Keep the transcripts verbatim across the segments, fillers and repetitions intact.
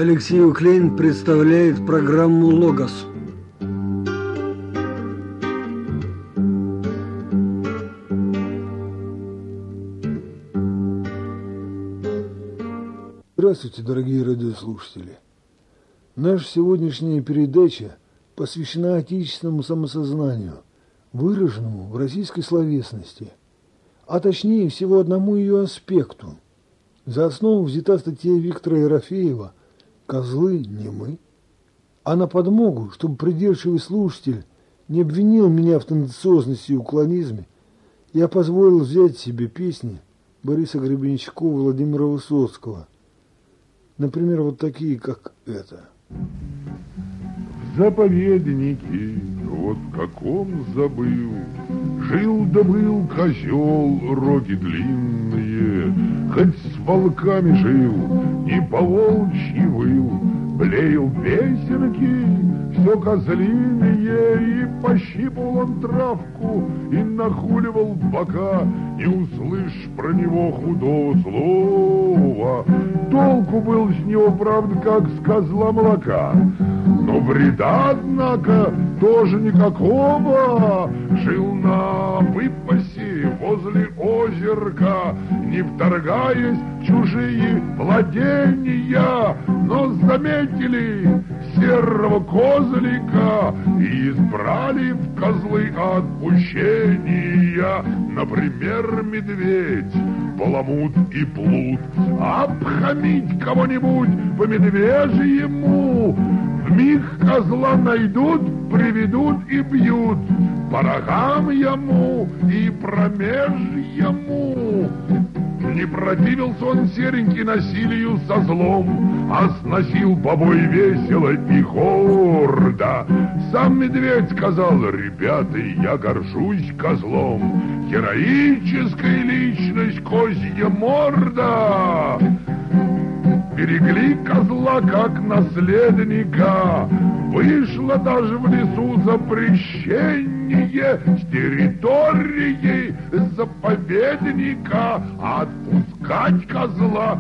Алексей Уклейн представляет программу «Логос». Здравствуйте, дорогие радиослушатели! Наша сегодняшняя передача посвящена отечественному самосознанию, выраженному в российской словесности, а точнее всего одному ее аспекту. За основу взята статья Виктора Ерофеева «Козлы не мы». А на подмогу, чтобы придирчивый слушатель не обвинил меня в тенденциозности и уклонизме, я позволил взять себе песни Бориса Гребенщикова и Владимира Высоцкого. Например, вот такие, как эта. В заповеднике, вот в каком забыл, жил да был козел, роги длинные, хоть с волками жил, не по-волчьи выл, блеял песенки, все козлиные, и пощипал он травку, и нахуливал бока, не услышь про него худого слова. Толку был с него, правда, как с козла молока, но вреда, однако, тоже никакого. Жил на выпасе возле озерка, не вторгаясь в чужие владения, но заметили серого козлика и избрали в козлы отпущения. Например, медведь, баламут и плут. Обхамить кого-нибудь по медвежьему, вмиг козла найдут, приведут и бьют по рогам ему и промеж ему. Не противился он серенький насилию со злом, а сносил побой весело и гордо. Сам медведь сказал: ребята, я горжусь козлом, героическая личность, козья морда. Берегли козла как наследника, вышло даже в лесу запрещение с территории заповедника отпускать козла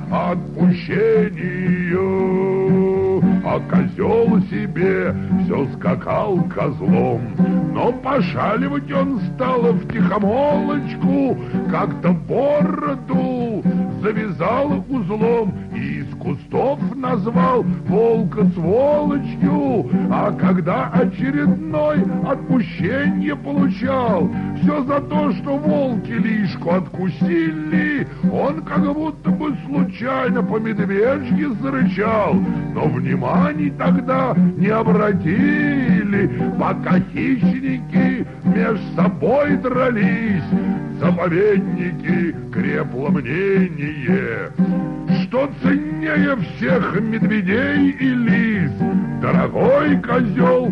отпущению. А козел себе все скакал козлом, но пошаливать он стал втихомолочку, как-то бороду завязал узлом и из кустов назвал волка сволочью. А когда очередной отпущение получал, все за то, что волки лишку откусили, он как будто бы случайно по медвежьи зарычал, но внимания тогда не обратили, пока хищники меж собой дрались. Заповедники крепло мнение, что ценнее всех медведей и лис дорогой козел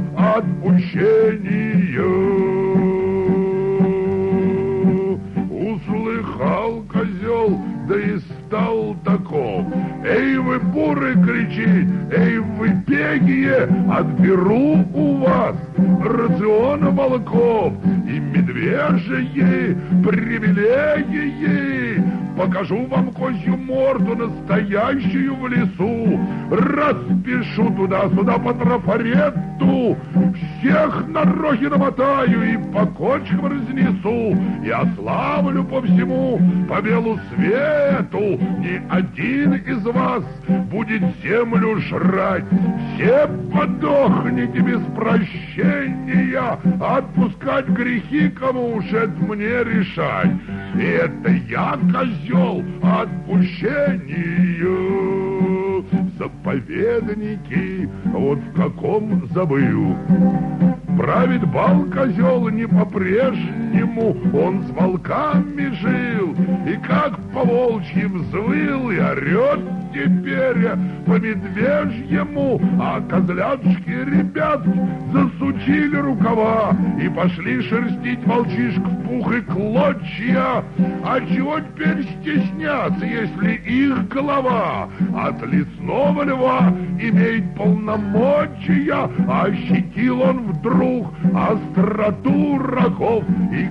отпущению. Услыхал козел, да и стал таков: эй вы, буры, кричит, эй вы, пегие, отберу у вас рацион волков и медвежьи привилегии. Покажу вам козью морду настоящую в лесу, распишу туда-сюда по трафарету, всех на рохи намотаю и по кочкам разнесу, и ославлю по всему, по белу свету. Ни один из вас будет землю жрать, все подохнете без прощения. Отпускать грехи кому уж это мне решать, и это я козел отпущению. Заповедники, вот в каком забыл, правит бал козел не по-прежнему, он с волками жил, и как по-волчьи взвыл и орет теперь по медвежьему. А козлятушки, ребят, засучили рукава и пошли шерстить волчишек в пух и клочья. А чего теперь стесняться, если их голова от лесного льва имеет полномочия? Ощутил он вдруг остроту рогов и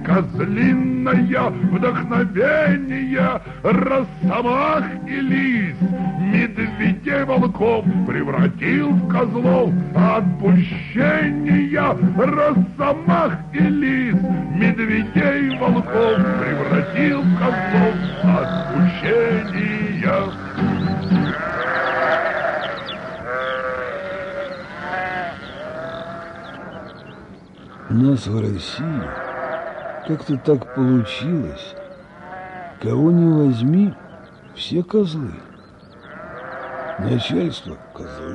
козлиное вдохновение. Росомах и лис медведей волков превратил в козлов. Отпущения росомах и лис медведей волков превратил в козлов. Отпущения. У нас в России как-то так получилось. Кого не возьми, все козлы. Начальство – козлы.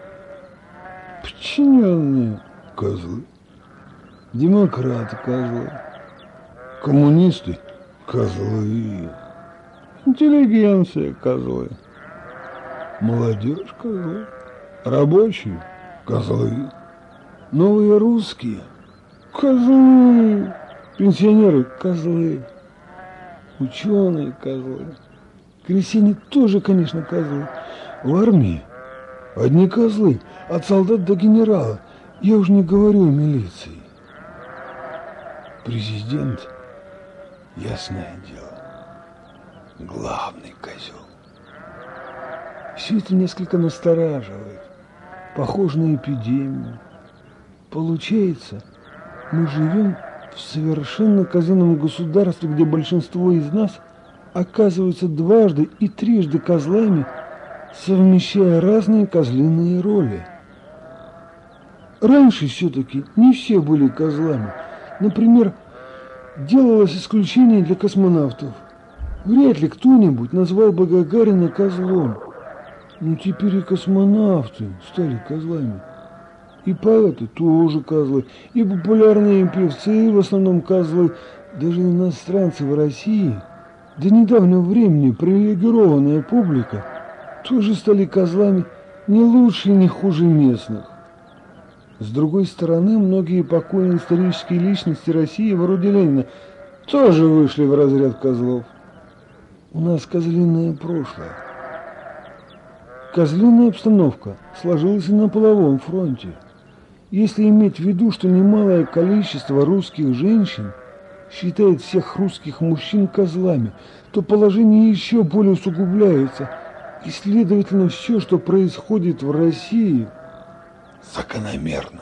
Подчиненные – козлы. Демократы – козлы. Коммунисты – козлы. Интеллигенция – козлы. Молодежь – козлы. Рабочие – козлы. Новые русские – козлы. Пенсионеры – козлы. Ученые – козлы. Крестьяне тоже, конечно, козлы. В армии одни козлы, от солдат до генерала. Я уж не говорю о милиции. Президент, ясное дело, главный козел. Все это несколько настораживает. Похоже на эпидемию. Получается, мы живем в совершенно козлином государстве, где большинство из нас оказываются дважды и трижды козлами, совмещая разные козлиные роли. Раньше все-таки не все были козлами. Например, делалось исключение для космонавтов. Вряд ли кто-нибудь назвал бы Гагарина козлом. Но теперь и космонавты стали козлами. И поэты тоже козлы, и популярные певцы в основном козлы. Даже иностранцы в России, до недавнего времени привилегированная публика, тоже стали козлами не лучше и не хуже местных. С другой стороны, многие покойные исторические личности России, вроде Ленина, тоже вышли в разряд козлов. У нас козлиное прошлое. Козлиная обстановка сложилась и на половом фронте. Если иметь в виду, что немалое количество русских женщин считает всех русских мужчин козлами, то положение еще более усугубляется. И, следовательно, все, что происходит в России, закономерно.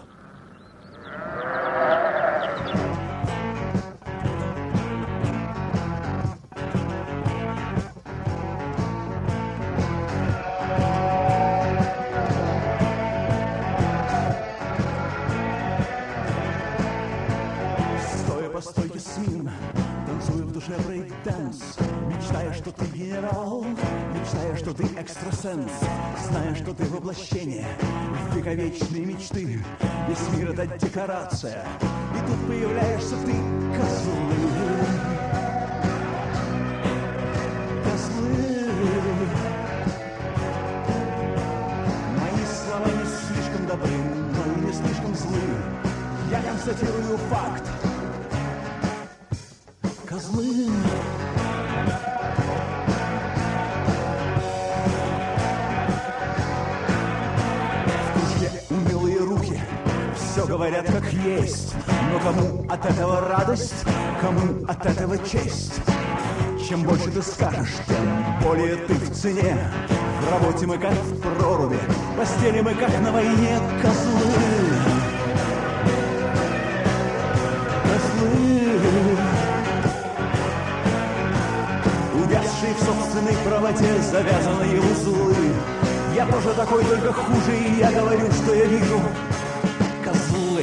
По стойке смирно, танцуя в душе брейк-данс, мечтая, что ты генерал, мечтая, что ты экстрасенс, зная, что ты воплощение вековечной мечты. Весь мир — это декорация, и тут появляешься ты, козлы. Козлы. Мои слова не слишком добры, но не слишком злы. Я констатирую факт. Козлы. В кружке умелые руки все говорят как есть, но кому от этого радость, кому от этого честь? Чем больше ты скажешь, тем более ты в цене. В работе мы как в проруби, в постели мы как на войне. Козлы. Козлы. Увязшие в собственной правоте завязанные узлы. Я тоже такой, только хуже, и я говорю, что я вижу. Козлы.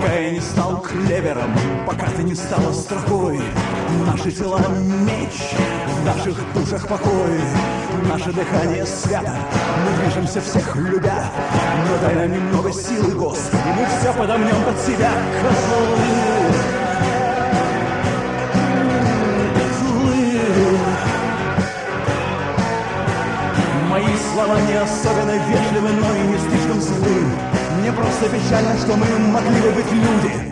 Пока я не стал клевером, пока ты не стала строкой, наши тела меч, в наших душах покой, наше дыхание свято, мы движемся всех любя, но дай нам немного силы, Господи, мы все подомнем под себя, козлы. Мои слова не особенно вежливы, но и не слишком злы. Мне просто печально, что мы могли бы быть люди.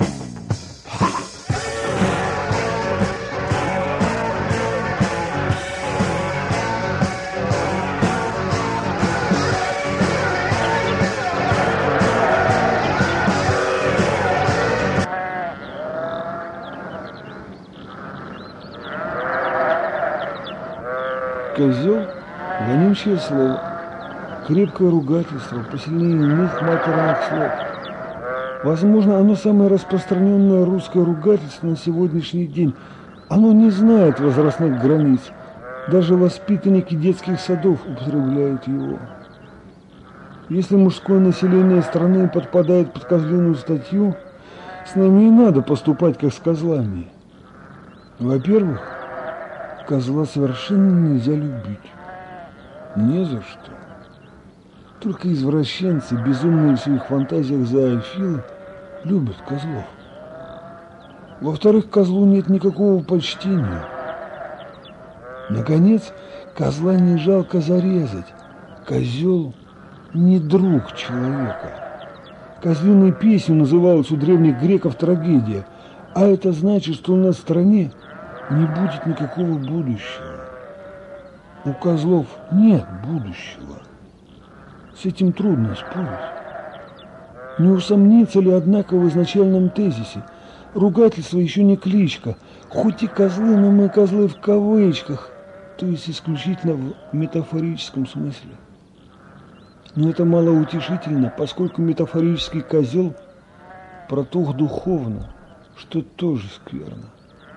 Козел — вонючее слово, крепкое ругательство, посильнее иных матерных слов. Возможно, оно самое распространенное русское ругательство на сегодняшний день. Оно не знает возрастных границ. Даже воспитанники детских садов употребляют его. Если мужское население страны подпадает под козлиную статью, с нами и надо поступать, как с козлами. Во-первых, козла совершенно нельзя любить. Не за что. Только извращенцы, безумные в своих фантазиях зоофилы, любят козлов. Во-вторых, козлу нет никакого почтения. Наконец, козла не жалко зарезать. Козел не друг человека. Козлиной песней называлась у древних греков трагедия, а это значит, что у нас в стране не будет никакого будущего. У козлов нет будущего. С этим трудно спорить. Не усомнится ли, однако, в изначальном тезисе: ругательство еще не кличка, хоть и козлы, но мы козлы в кавычках, то есть исключительно в метафорическом смысле. Но это малоутешительно, поскольку метафорический козел протух духовно, что тоже скверно.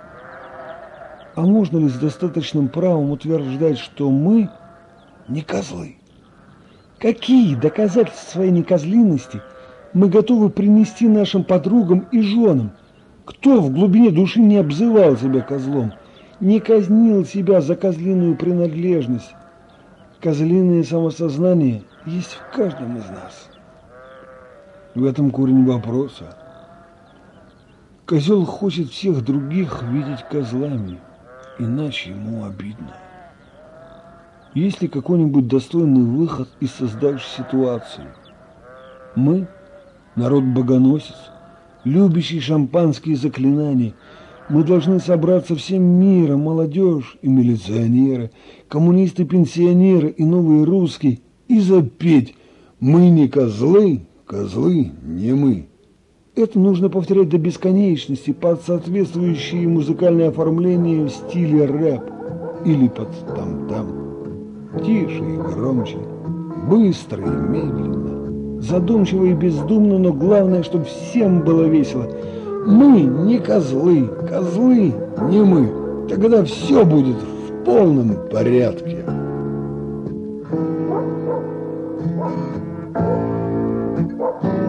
А можно ли с достаточным правом утверждать, что мы не козлы? Какие доказательства своей некозлиности мы готовы принести нашим подругам и женам? Кто в глубине души не обзывал себя козлом, не казнил себя за козлиную принадлежность? Козлиное самосознание есть в каждом из нас. В этом корень вопроса. Козел хочет всех других видеть козлами, иначе ему обидно. Есть ли какой-нибудь достойный выход из создавшейся ситуации? Мы, народ-богоносец, любящий шампанские заклинания, мы должны собраться всем миром, молодежь и милиционеры, коммунисты-пенсионеры и новые русские, и запеть: «Мы не козлы, козлы не мы». Это нужно повторять до бесконечности под соответствующее музыкальное оформление в стиле рэп или под там-там. Тише и громче, быстро и медленно, задумчиво и бездумно, но главное, чтобы всем было весело. Мы не козлы, козлы не мы. Тогда все будет в полном порядке. Thank you.